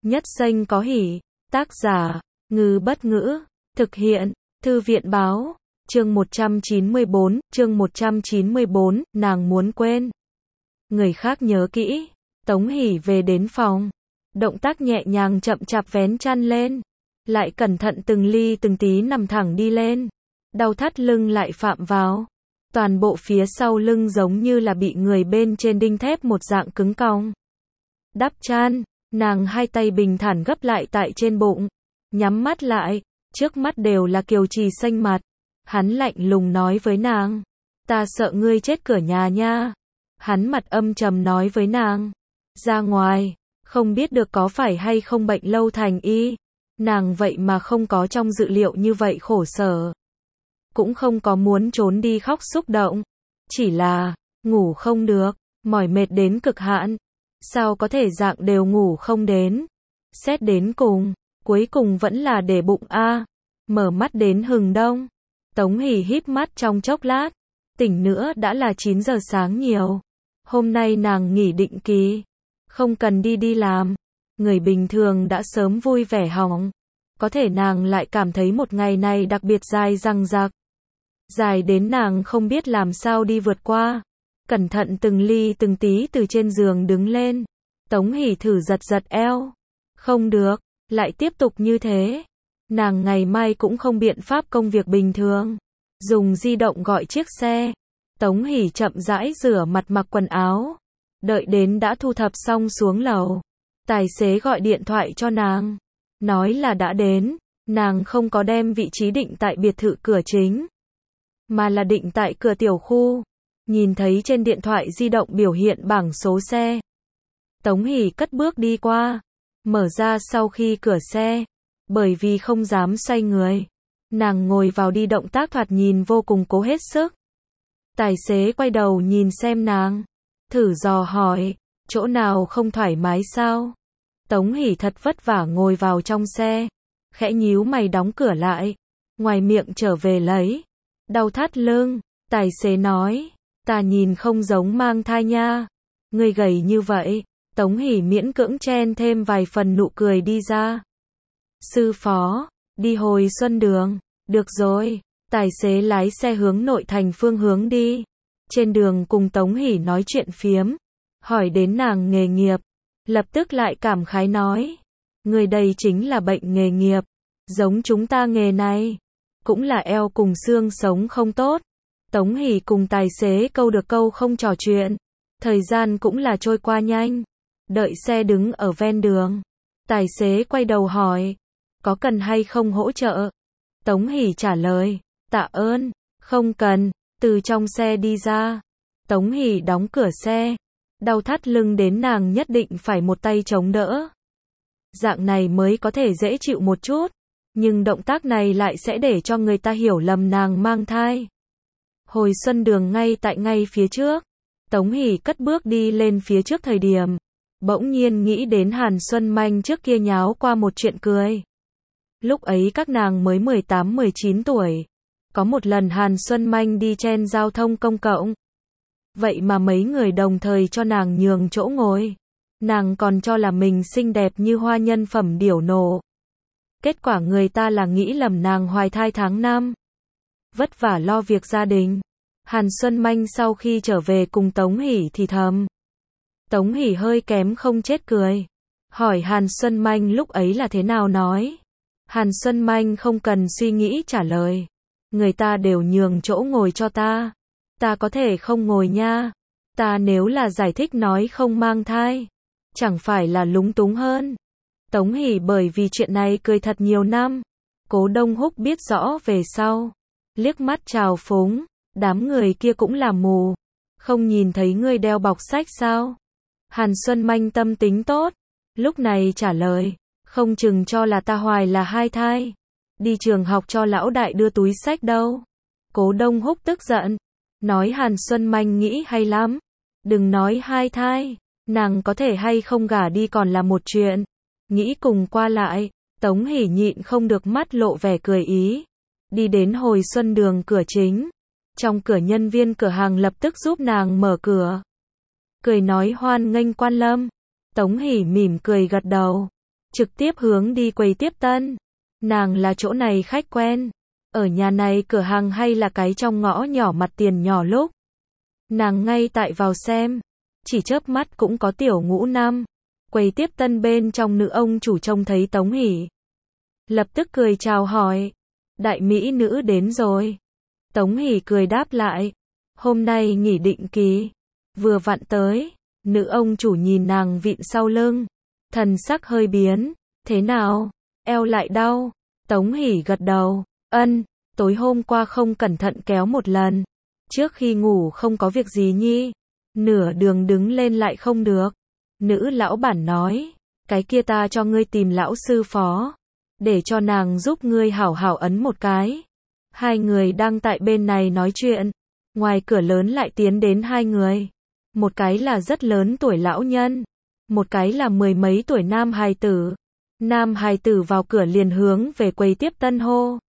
Nhất xanh có hỉ. Tác giả, Ngư Bất Ngữ. Thực hiện, Thư viện Báo. Chương 194, nàng muốn quên. Người khác nhớ kỹ. Tống Hỷ về đến phòng. Động tác nhẹ nhàng chậm chạp vén chăn lên. Lại cẩn thận từng ly từng tí nằm thẳng đi lên. Đau thắt lưng lại phạm vào. Toàn bộ phía sau lưng giống như là bị người bên trên đinh thép một dạng cứng cong. Đắp chăn, nàng hai tay bình thản gấp lại tại trên bụng. Nhắm mắt lại, trước mắt đều là Kiều Trì xanh mặt. Hắn lạnh lùng nói với nàng. Ta sợ ngươi chết cửa nhà nha. Hắn mặt âm trầm nói với nàng. Ra ngoài, không biết được có phải hay không bệnh lâu thành y. Nàng vậy mà không có trong dự liệu như vậy khổ sở. Cũng không có muốn trốn đi khóc xúc động. Chỉ là, ngủ không được, mỏi mệt đến cực hạn. Sao có thể dạng đều ngủ không đến. Xét đến cùng, cuối cùng vẫn là để bụng a. Mở mắt đến hừng đông. Tống Hỷ híp mắt trong chốc lát. Tỉnh nữa đã là 9 giờ sáng nhiều. Hôm nay nàng nghỉ định kỳ. Không cần đi làm. Người bình thường đã sớm vui vẻ hỏng. Có thể nàng lại cảm thấy một ngày này đặc biệt dài dằng dặc. Dài đến nàng không biết làm sao đi vượt qua. Cẩn thận từng ly từng tí từ trên giường đứng lên. Tống Hỷ thử giật giật eo. Không được, lại tiếp tục như thế. Nàng ngày mai cũng không biện pháp công việc bình thường. Dùng di động gọi chiếc xe. Tống Hỷ chậm rãi rửa mặt mặc quần áo. Đợi đến đã thu thập xong xuống lầu. Tài xế gọi điện thoại cho nàng. Nói là đã đến. Nàng không có đem vị trí định tại biệt thự cửa chính. Mà là định tại cửa tiểu khu. Nhìn thấy trên điện thoại di động biểu hiện bảng số xe. Tống Hỷ cất bước đi qua. Mở ra sau khi cửa xe. Bởi vì không dám xoay người. Nàng ngồi vào đi động tác thoạt nhìn vô cùng cố hết sức. Tài xế quay đầu nhìn xem nàng. Thử dò hỏi. Chỗ nào không thoải mái sao? Tống Hỷ thật vất vả ngồi vào trong xe. Khẽ nhíu mày đóng cửa lại. Ngoài miệng trở về lấy. Đau thắt lưng. Tài xế nói. Ta nhìn không giống mang thai nha. Ngươi gầy như vậy. Tống Hỷ miễn cưỡng chen thêm vài phần nụ cười đi ra. Sư phó. Đi hồi Xuân Đường. Được rồi. Tài xế lái xe hướng nội thành phương hướng đi. Trên đường cùng Tống Hỷ nói chuyện phiếm. Hỏi đến nàng nghề nghiệp. Lập tức lại cảm khái nói. Người đây chính là bệnh nghề nghiệp. Giống chúng ta nghề này. Cũng là eo cùng xương sống không tốt. Tống Hỷ cùng tài xế câu được câu không trò chuyện. Thời gian cũng là trôi qua nhanh. Đợi xe đứng ở ven đường. Tài xế quay đầu hỏi. Có cần hay không hỗ trợ? Tống Hỷ trả lời. Tạ ơn. Không cần. Từ trong xe đi ra. Tống Hỷ đóng cửa xe. Đau thắt lưng đến nàng nhất định phải một tay chống đỡ. Dạng này mới có thể dễ chịu một chút. Nhưng động tác này lại sẽ để cho người ta hiểu lầm nàng mang thai. Hồi Xuân Đường ngay phía trước. Tống Hỷ cất bước đi lên phía trước thời điểm. Bỗng nhiên nghĩ đến Hàn Xuân Manh trước kia nháo qua một chuyện cười. Lúc ấy các nàng mới 18-19 tuổi. Có một lần Hàn Xuân Manh đi trên giao thông công cộng. Vậy mà mấy người đồng thời cho nàng nhường chỗ ngồi. Nàng còn cho là mình xinh đẹp như hoa nhân phẩm điểu nổ. Kết quả người ta là nghĩ lầm nàng hoài thai tháng 5. Vất vả lo việc gia đình. Hàn Xuân Manh sau khi trở về cùng Tống Hỷ thì thầm. Tống Hỷ hơi kém không chết cười. Hỏi Hàn Xuân Manh lúc ấy là thế nào nói. Hàn Xuân Manh không cần suy nghĩ trả lời. Người ta đều nhường chỗ ngồi cho ta. Ta có thể không ngồi nha. Ta nếu là giải thích nói không mang thai. Chẳng phải là lúng túng hơn. Tống Hỷ bởi vì chuyện này cười thật nhiều năm. Cố Đông Húc biết rõ về sau. Liếc mắt trào phúng. Đám người kia cũng là mù. Không nhìn thấy ngươi đeo bọc sách sao? Hàn Xuân Manh tâm tính tốt. Lúc này trả lời. Không chừng cho là ta hoài là hai thai. Đi trường học cho lão đại đưa túi sách đâu. Cố Đông Húc tức giận. Nói Hàn Xuân Manh nghĩ hay lắm. Đừng nói hai thai. Nàng có thể hay không gả đi còn là một chuyện. Nghĩ cùng qua lại. Tống Hỷ nhịn không được mắt lộ vẻ cười ý. Đi đến Hồi Xuân Đường cửa chính. Trong cửa nhân viên cửa hàng lập tức giúp nàng mở cửa. Cười nói hoan nghênh quan lâm. Tống Hỷ mỉm cười gật đầu. trực tiếp hướng đi quầy tiếp tân. Nàng là chỗ này khách quen. Ở nhà này cửa hàng hay là cái trong ngõ nhỏ mặt tiền nhỏ lúc. Nàng ngay tại vào xem. Chỉ chớp mắt cũng có tiểu ngũ năm. Quầy tiếp tân bên trong nữ ông chủ trông thấy Tống Hỷ. Lập tức cười chào hỏi. Đại mỹ nữ đến rồi. Tống Hỷ cười đáp lại. Hôm nay nghỉ định kỳ. Vừa vặn tới. Nữ ông chủ nhìn nàng vịn sau lưng. Thần sắc hơi biến. Thế nào? Eo lại đau. Tống Hỷ gật đầu. Ân, tối hôm qua không cẩn thận kéo một lần. Trước khi ngủ không có việc gì nhi. Nửa đường đứng lên lại không được. Nữ lão bản nói. Cái kia ta cho ngươi tìm lão sư phó. Để cho nàng giúp ngươi hảo hảo ấn một cái. Hai người đang tại bên này nói chuyện. Ngoài cửa lớn lại tiến đến hai người. Một cái là rất lớn tuổi lão nhân. Một cái là mười mấy tuổi nam hài tử. Nam hài tử vào cửa liền hướng về quầy tiếp tân hô.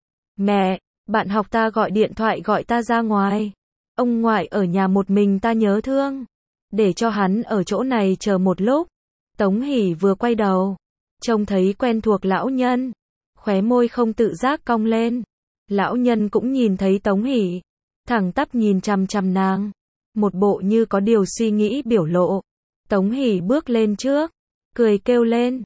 Mẹ, bạn học ta gọi điện thoại gọi ta ra ngoài. Ông ngoại ở nhà một mình ta nhớ thương. Để cho hắn ở chỗ này chờ một lúc. Tống Hỷ vừa quay đầu. Trông thấy quen thuộc lão nhân. Khóe môi không tự giác cong lên. Lão nhân cũng nhìn thấy Tống Hỷ. Thẳng tắp nhìn chằm chằm nàng. Một bộ như có điều suy nghĩ biểu lộ. Tống Hỷ bước lên trước. Cười kêu lên.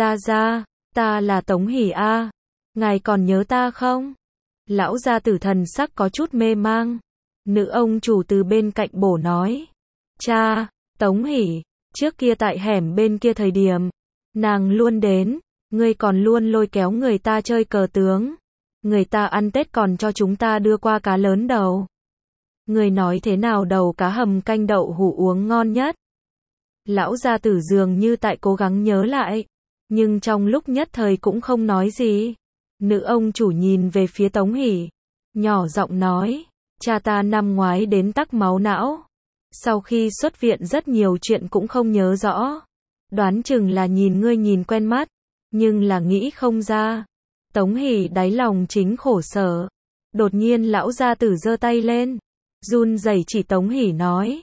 Ra, ta là Tống Hỷ a. Ngài còn nhớ ta không? Lão gia tử thần sắc có chút mê mang. Nữ ông chủ từ bên cạnh bổ nói. Cha, Tống Hỷ, trước kia tại hẻm bên kia thời điểm. Nàng luôn đến. Ngươi còn luôn lôi kéo người ta chơi cờ tướng. Người ta ăn Tết còn cho chúng ta đưa qua cá lớn đầu. Người nói thế nào đầu cá hầm canh đậu hũ uống ngon nhất? Lão gia tử dường như tại cố gắng nhớ lại. Nhưng trong lúc nhất thời cũng không nói gì. Nữ ông chủ nhìn về phía Tống Hỷ. Nhỏ giọng nói. Cha ta năm ngoái đến tắc máu não. Sau khi xuất viện rất nhiều chuyện cũng không nhớ rõ. Đoán chừng là nhìn ngươi nhìn quen mắt. Nhưng là nghĩ không ra. Tống Hỷ đáy lòng chính khổ sở. Đột nhiên lão gia tử giơ tay lên. Run rẩy chỉ Tống Hỷ nói.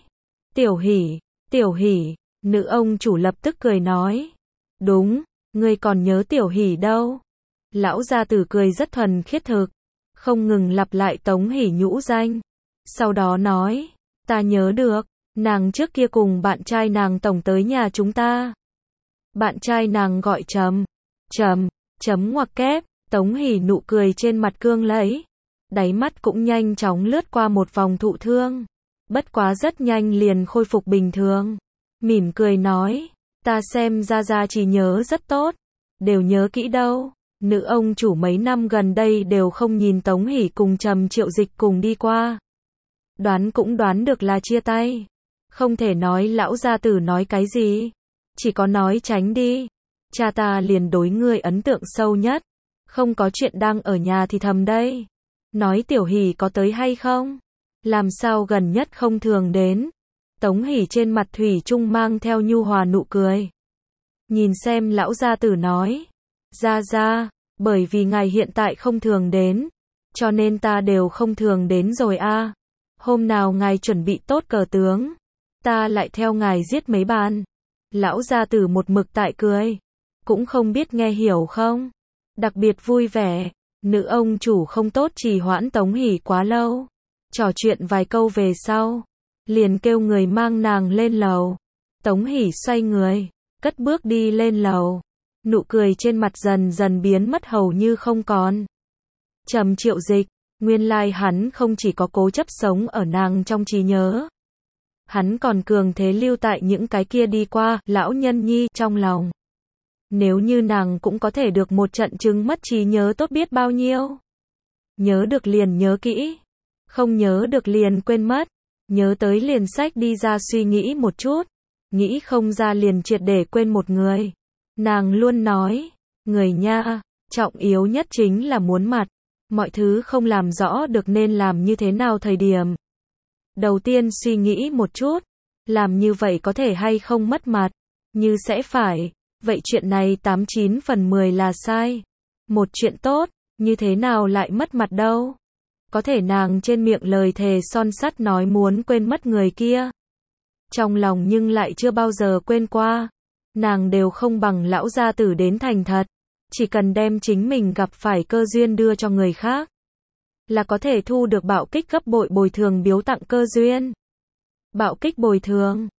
Tiểu Hỷ. Nữ ông chủ lập tức cười nói. Đúng, ngươi còn nhớ Tiểu Hỷ đâu. Lão gia tử cười rất thuần khiết thực. Không ngừng lặp lại Tống Hỷ nhũ danh. Sau đó nói. Ta nhớ được. Nàng trước kia cùng bạn trai nàng tổng tới nhà chúng ta. Bạn trai nàng gọi chấm ngoặc kép. Tống Hỷ nụ cười trên mặt cương lấy. Đáy mắt cũng nhanh chóng lướt qua một vòng thụ thương. Bất quá rất nhanh liền khôi phục bình thường. Mỉm cười nói. Ta xem ra chỉ nhớ rất tốt. Đều nhớ kỹ đâu. Nữ ông chủ mấy năm gần đây đều không nhìn Tống Hỷ cùng Trầm Triệu Dịch cùng đi qua. Đoán cũng đoán được là chia tay. Không thể nói lão gia tử nói cái gì. Chỉ có nói tránh đi. Cha ta liền đối ngươi ấn tượng sâu nhất. Không có chuyện đang ở nhà thì thầm đây. Nói Tiểu Hỷ có tới hay không? Làm sao gần nhất không thường đến? Tống Hỷ trên mặt thủy chung mang theo nhu hòa nụ cười. Nhìn xem lão gia tử nói. Ra, bởi vì ngài hiện tại không thường đến. Cho nên ta đều không thường đến rồi a. Hôm nào ngài chuẩn bị tốt cờ tướng. Ta lại theo ngài giết mấy bàn. Lão gia tử một mực tại cười. Cũng không biết nghe hiểu không? Đặc biệt vui vẻ. Nữ ông chủ không tốt trì hoãn Tống Hỷ quá lâu. Trò chuyện vài câu về sau. Liền kêu người mang nàng lên lầu. Tống Hỷ xoay người. Cất bước đi lên lầu. Nụ cười trên mặt dần dần biến mất hầu như không còn. Trầm Triệu Dịch. Nguyên lai hắn không chỉ có cố chấp sống ở nàng trong trí nhớ. Hắn còn cường thế lưu tại những cái kia đi qua, lão nhân nhi trong lòng. Nếu như nàng cũng có thể được một trận chứng mất trí nhớ tốt biết bao nhiêu. Nhớ được liền nhớ kỹ. Không nhớ được liền quên mất. Nhớ tới liền sách đi ra suy nghĩ một chút. Nghĩ không ra liền triệt để quên một người. Nàng luôn nói. Người nha, trọng yếu nhất chính là muốn mặt. Mọi thứ không làm rõ được nên làm như thế nào thời điểm. Đầu tiên suy nghĩ một chút. Làm như vậy có thể hay không mất mặt. Như sẽ phải. Vậy chuyện này 89 phần 10 là sai. Một chuyện tốt, như thế nào lại mất mặt đâu. Có thể nàng trên miệng lời thề son sắt nói muốn quên mất người kia. Trong lòng nhưng lại chưa bao giờ quên qua. nàng đều không bằng lão gia tử đến thành thật. Chỉ cần đem chính mình gặp phải cơ duyên đưa cho người khác, là có thể thu được bạo kích gấp bội bồi thường biếu tặng cơ duyên. Bạo kích bồi thường.